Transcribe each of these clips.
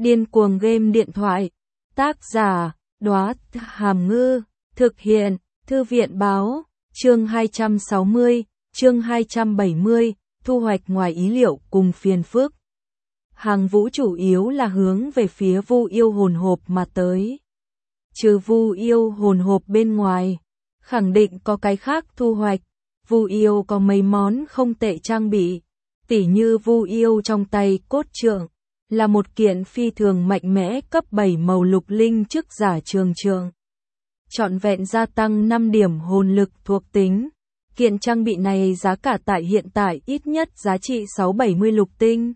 Điên cuồng game điện thoại. Tác giả, Đóa Hàm Ngư. Thực hiện, Thư viện báo. Chương 260, chương 270, thu hoạch ngoài ý liệu cùng phiền phức. Hàng Vũ chủ yếu là hướng về phía Vu Yêu hồn hộp mà tới. Trừ Vu Yêu hồn hộp bên ngoài, khẳng định có cái khác thu hoạch. Vu Yêu có mấy món không tệ trang bị, tỉ như Vu Yêu trong tay cốt trượng, là một kiện phi thường mạnh mẽ cấp 7 màu lục linh chức giả trường trượng. Trọn vẹn gia tăng 5 điểm hồn lực thuộc tính. Kiện trang bị này giá cả tại hiện tại ít nhất giá trị 6-70 lục tinh.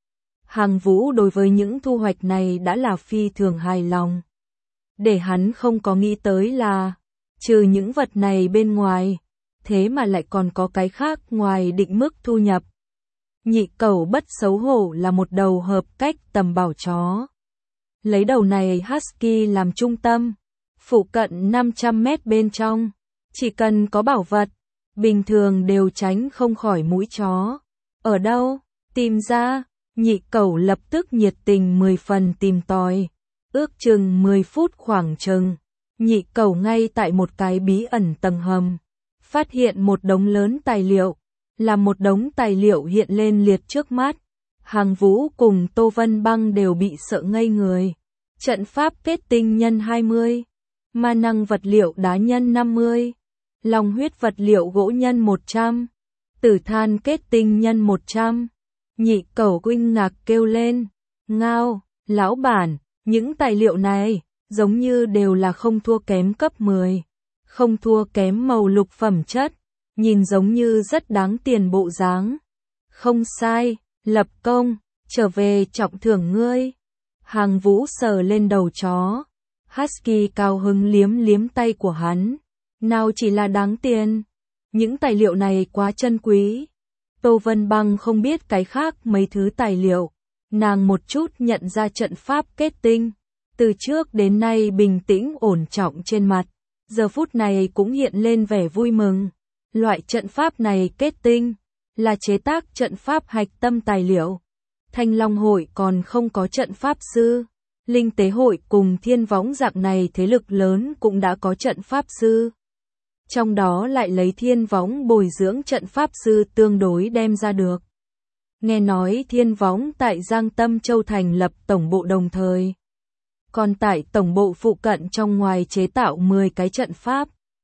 Hàng Vũ đối với những thu hoạch này đã là phi thường hài lòng. Để hắn không có nghĩ tới là, trừ những vật này bên ngoài, thế mà lại còn có cái khác ngoài định mức thu nhập. Nhị cẩu bất xấu hổ là một đầu hợp cách tầm bảo chó. Lấy đầu này Husky làm trung tâm, phụ cận 500 mét bên trong, chỉ cần có bảo vật, bình thường đều tránh không khỏi mũi chó. Ở đâu? Tìm ra. Nhị cẩu lập tức nhiệt tình 10 phần tìm tòi. Ước chừng 10 phút khoảng chừng, nhị cẩu ngay tại một cái bí ẩn tầng hầm, phát hiện một đống lớn tài liệu, là một đống tài liệu hiện lên liệt trước mắt. Hàng Vũ cùng Tô Vân Băng đều bị sợ ngây người. Trận pháp kết tinh nhân 20, ma năng vật liệu đá nhân 50, long huyết vật liệu gỗ nhân 100, tử than kết tinh nhân 100. Nhị cẩu kinh ngạc kêu lên, ngao, lão bản, những tài liệu này, giống như đều là không thua kém cấp 10, không thua kém màu lục phẩm chất, nhìn giống như rất đáng tiền bộ dáng. Không sai, lập công, trở về trọng thưởng ngươi. Hàng Vũ sờ lên đầu chó, Husky cao hứng liếm liếm tay của hắn, nào chỉ là đáng tiền, những tài liệu này quá chân quý. Tô Vân Băng không biết cái khác mấy thứ tài liệu, nàng một chút nhận ra trận pháp kết tinh, từ trước đến nay bình tĩnh ổn trọng trên mặt, giờ phút này cũng hiện lên vẻ vui mừng. Loại trận pháp này kết tinh, là chế tác trận pháp hạch tâm tài liệu. Thanh Long hội còn không có trận pháp sư, Linh Tế hội cùng Thiên Võng dạng này thế lực lớn cũng đã có trận pháp sư. Trong đó lại lấy Thiên Võng bồi dưỡng trận pháp sư tương đối đem ra được. Nghe nói Thiên Võng tại Giang Tâm Châu thành lập tổng bộ đồng thời. Còn tại tổng bộ phụ cận trong ngoài chế tạo 10 cái trận pháp.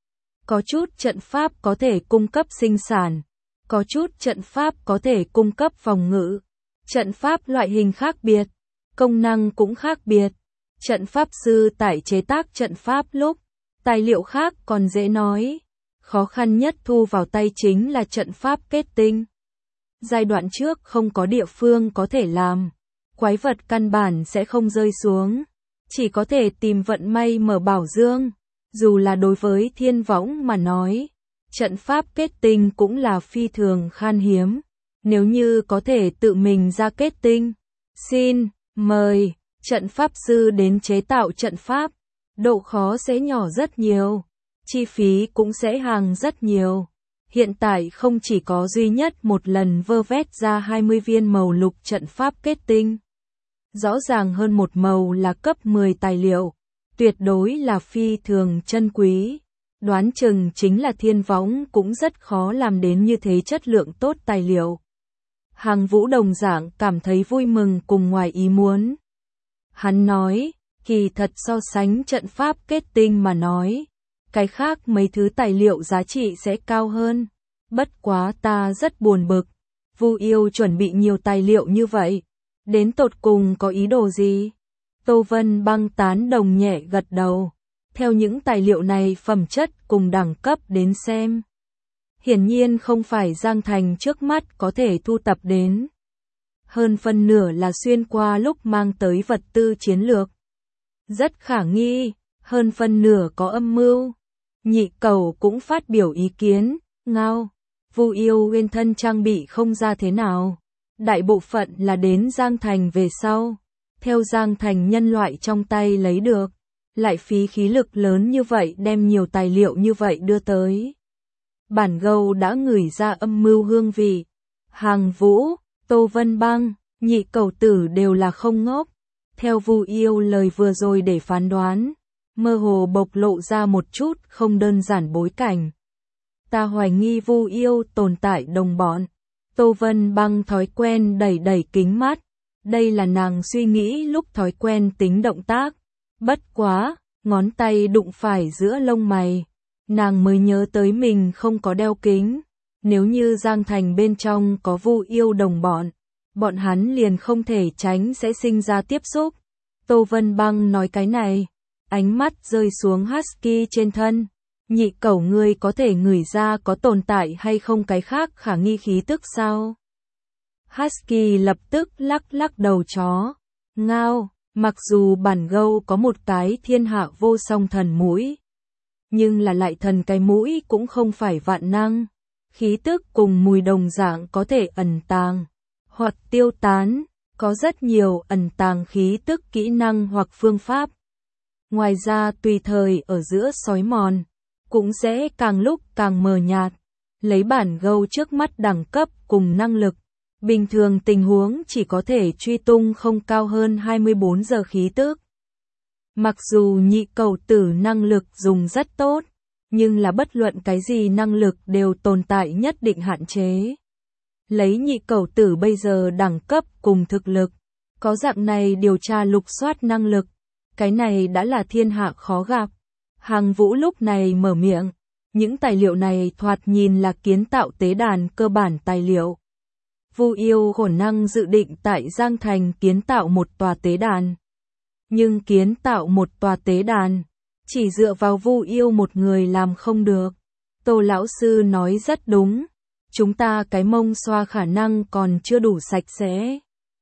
Có chút trận pháp có thể cung cấp sinh sản, có chút trận pháp có thể cung cấp phòng ngự. Trận pháp loại hình khác biệt, công năng cũng khác biệt. Trận pháp sư tại chế tác trận pháp lúc, tài liệu khác còn dễ nói. Khó khăn nhất thu vào tay chính là trận pháp kết tinh. Giai đoạn trước không có địa phương có thể làm, quái vật căn bản sẽ không rơi xuống, chỉ có thể tìm vận may mở bảo dương. Dù là đối với Thiên Võng mà nói, trận pháp kết tinh cũng là phi thường khan hiếm. Nếu như có thể tự mình ra kết tinh, xin, mời, trận pháp sư đến chế tạo trận pháp, độ khó sẽ nhỏ rất nhiều, chi phí cũng sẽ hàng rất nhiều. Hiện tại không chỉ có duy nhất một lần vơ vét ra 20 viên màu lục trận pháp kết tinh. Rõ ràng hơn một màu là cấp 10 tài liệu, tuyệt đối là phi thường chân quý. Đoán chừng chính là Thiên Võng cũng rất khó làm đến như thế chất lượng tốt tài liệu. Hàng Vũ đồng dạng cảm thấy vui mừng cùng ngoài ý muốn. Hắn nói, kỳ thật so sánh trận pháp kết tinh mà nói, cái khác mấy thứ tài liệu giá trị sẽ cao hơn. Bất quá ta rất buồn bực, Vu Yêu chuẩn bị nhiều tài liệu như vậy, đến tột cùng có ý đồ gì? Tô Vân Băng tán đồng nhẹ gật đầu, theo những tài liệu này phẩm chất cùng đẳng cấp đến xem. Hiển nhiên không phải Giang Thành trước mắt có thể thu tập đến. Hơn phân nửa là xuyên qua lúc mang tới vật tư chiến lược. Rất khả nghi, hơn phân nửa có âm mưu. Nhị cẩu cũng phát biểu ý kiến, ngao, Vu Yêu nguyên thân trang bị không ra thế nào. Đại bộ phận là đến Giang Thành về sau, theo Giang Thành nhân loại trong tay lấy được, lại phí khí lực lớn như vậy đem nhiều tài liệu như vậy đưa tới. Bản gâu đã ngửi ra âm mưu hương vị. Hàng Vũ, Tô Vân Băng, nhị cẩu tử đều là không ngốc. Theo Vu Yêu lời vừa rồi để phán đoán, mơ hồ bộc lộ ra một chút không đơn giản bối cảnh. Ta hoài nghi Vu Yêu tồn tại đồng bọn. Tô Vân Băng thói quen đẩy kính mắt. Đây là nàng suy nghĩ lúc thói quen tính động tác. Bất quá, ngón tay đụng phải giữa lông mày. Nàng mới nhớ tới mình không có đeo kính. Nếu như Giang Thành bên trong có Vu Yêu đồng bọn hắn liền không thể tránh sẽ sinh ra tiếp xúc. Tô Vân Băng nói cái này, ánh mắt rơi xuống Husky trên thân. Nhị cẩu ngươi có thể ngửi ra có tồn tại hay không cái khác khả nghi khí tức sao? Husky lập tức lắc đầu chó. Ngao, mặc dù bản gâu có một cái thiên hạ vô song thần mũi, nhưng là lại thần cái mũi cũng không phải vạn năng. Khí tức cùng mùi đồng dạng có thể ẩn tàng hoặc tiêu tán, có rất nhiều ẩn tàng khí tức kỹ năng hoặc phương pháp. Ngoài ra tùy thời ở giữa sói mòn, cũng sẽ càng lúc càng mờ nhạt. Lấy bản gâu trước mắt đẳng cấp cùng năng lực, bình thường tình huống chỉ có thể truy tung không cao hơn 24 giờ khí tức. Mặc dù nhị cẩu tử năng lực dùng rất tốt, nhưng là bất luận cái gì năng lực đều tồn tại nhất định hạn chế. Lấy nhị cẩu tử bây giờ đẳng cấp cùng thực lực, có dạng này điều tra lục soát năng lực, cái này đã là thiên hạ khó gặp. Hàng Vũ lúc này mở miệng, những tài liệu này thoạt nhìn là kiến tạo tế đàn cơ bản tài liệu. Vu Yêu khổn năng dự định tại Giang Thành kiến tạo một tòa tế đàn. Nhưng kiến tạo một tòa tế đàn, chỉ dựa vào Vu Yêu một người làm không được. Tô lão sư nói rất đúng, chúng ta cái mông xoa khả năng còn chưa đủ sạch sẽ.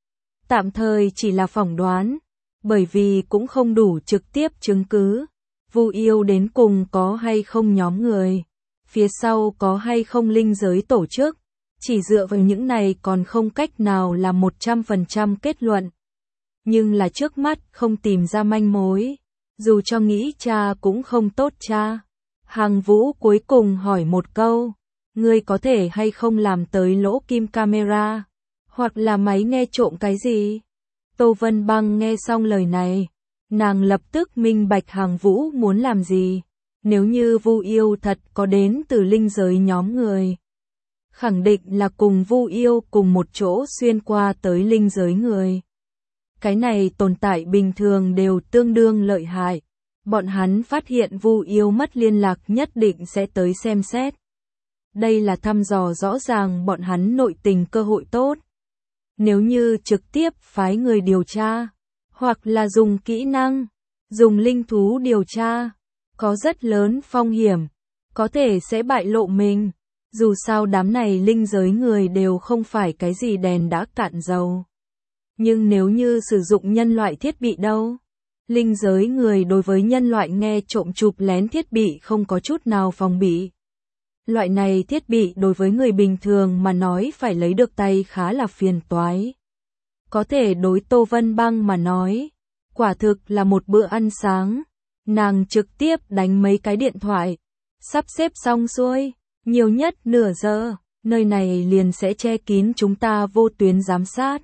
Tạm thời chỉ là phỏng đoán, bởi vì cũng không đủ trực tiếp chứng cứ. Vu Yêu đến cùng có hay không nhóm người, phía sau có hay không linh giới tổ chức, chỉ dựa vào những này còn không cách nào làm 100% kết luận. Nhưng là trước mắt không tìm ra manh mối, dù cho nghĩ tra cũng không tốt tra. Hàng Vũ cuối cùng hỏi một câu, ngươi có thể hay không làm tới lỗ kim camera, hoặc là máy nghe trộm cái gì? Tô Vân Băng nghe xong lời này, nàng lập tức minh bạch Hàng Vũ muốn làm gì. Nếu như Vu Yêu thật có đến từ linh giới nhóm người, khẳng định là cùng Vu Yêu cùng một chỗ xuyên qua tới linh giới người. Cái này tồn tại bình thường đều tương đương lợi hại. Bọn hắn phát hiện Vu Yêu mất liên lạc nhất định sẽ tới xem xét. Đây là thăm dò rõ ràng bọn hắn nội tình cơ hội tốt. Nếu như trực tiếp phái người điều tra, hoặc là dùng kỹ năng, dùng linh thú điều tra, có rất lớn phong hiểm, có thể sẽ bại lộ mình. Dù sao đám này linh giới người đều không phải cái gì đèn đã cạn dầu. Nhưng nếu như sử dụng nhân loại thiết bị đâu? Linh giới người đối với nhân loại nghe trộm chụp lén thiết bị không có chút nào phòng bị. Loại này thiết bị đối với người bình thường mà nói phải lấy được tay khá là phiền toái. Có thể đối Tô Vân Băng mà nói, quả thực là một bữa ăn sáng. Nàng trực tiếp đánh mấy cái điện thoại, sắp xếp xong xuôi, nhiều nhất nửa giờ, nơi này liền sẽ che kín chúng ta vô tuyến giám sát.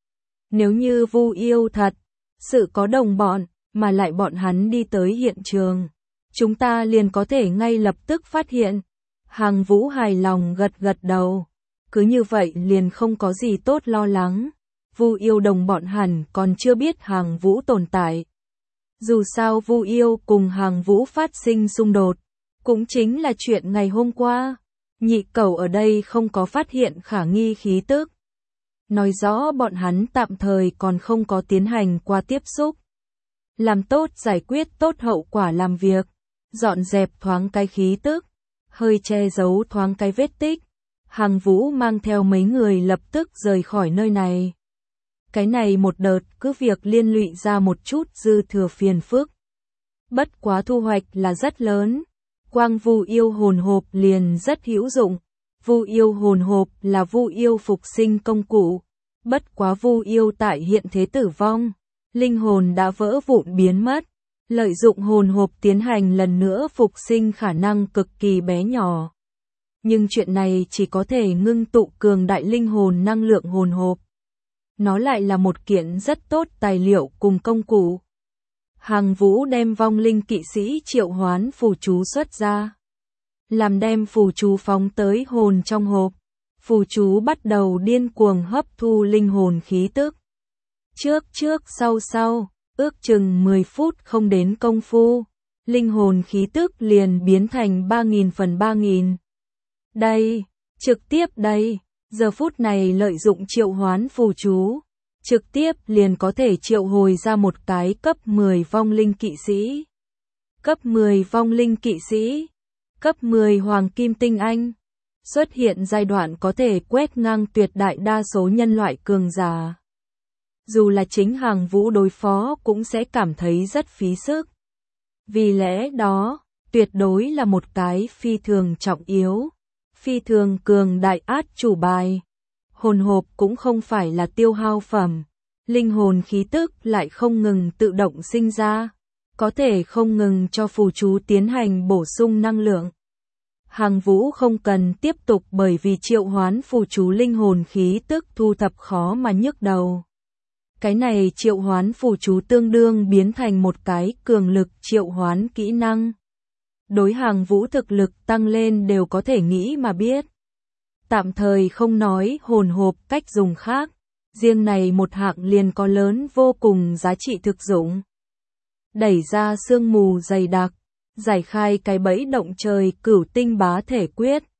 Nếu như Vu Yêu thật sự có đồng bọn, mà lại bọn hắn đi tới hiện trường, chúng ta liền có thể ngay lập tức phát hiện. Hàng Vũ hài lòng gật đầu, cứ như vậy liền không có gì tốt lo lắng. Vu Yêu đồng bọn hẳn còn chưa biết Hàng Vũ tồn tại. Dù sao Vu Yêu cùng Hàng Vũ phát sinh xung đột, cũng chính là chuyện ngày hôm qua. Nhị cẩu ở đây không có phát hiện khả nghi khí tức, nói rõ bọn hắn tạm thời còn không có tiến hành qua tiếp xúc. Làm tốt giải quyết tốt hậu quả làm việc, dọn dẹp thoáng cái khí tức, hơi che giấu thoáng cái vết tích. Hàng Vũ mang theo mấy người lập tức rời khỏi nơi này. Cái này một đợt cứ việc liên lụy ra một chút dư thừa phiền phức. Bất quá thu hoạch là rất lớn. Quang Vu Yêu hồn hộp liền rất hữu dụng. Vu Yêu hồn hộp là Vu Yêu phục sinh công cụ. Bất quá Vu Yêu tại hiện thế tử vong, linh hồn đã vỡ vụn biến mất. Lợi dụng hồn hộp tiến hành lần nữa phục sinh khả năng cực kỳ bé nhỏ. Nhưng chuyện này chỉ có thể ngưng tụ cường đại linh hồn năng lượng hồn hộp. nó lại là một kiện rất tốt tài liệu cùng công cụ. Hàng Vũ đem vong linh kỵ sĩ triệu hoán phù chú xuất ra, làm đem phù chú phóng tới hồn trong hộp. Phù chú bắt đầu điên cuồng hấp thu linh hồn khí tức. Trước sau, ước chừng 10 phút không đến công phu, linh hồn khí tức liền biến thành 3.000 phần 3.000. Đây, trực tiếp đây, giờ phút này lợi dụng triệu hoán phù chú, trực tiếp liền có thể triệu hồi ra một cái cấp 10 vong linh kỵ sĩ. Cấp 10 vong linh kỵ sĩ, cấp 10 hoàng kim tinh anh, xuất hiện giai đoạn có thể quét ngang tuyệt đại đa số nhân loại cường giả. Dù là chính Hàng Vũ đối phó cũng sẽ cảm thấy rất phí sức. Vì lẽ đó, tuyệt đối là một cái phi thường trọng yếu, phi thường cường đại át chủ bài. Hồn hộp cũng không phải là tiêu hao phẩm, linh hồn khí tức lại không ngừng tự động sinh ra, có thể không ngừng cho phù chú tiến hành bổ sung năng lượng. Hàng Vũ không cần tiếp tục bởi vì triệu hoán phù chú linh hồn khí tức thu thập khó mà nhức đầu. Cái này triệu hoán phù chú tương đương biến thành một cái cường lực triệu hoán kỹ năng. Đối Hàng Vũ thực lực tăng lên đều có thể nghĩ mà biết. Tạm thời không nói hồn hộp cách dùng khác, riêng này một hạng liền có lớn vô cùng giá trị thực dụng. Đẩy ra sương mù dày đặc, giải khai cái bẫy động trời cửu tinh bá thể quyết.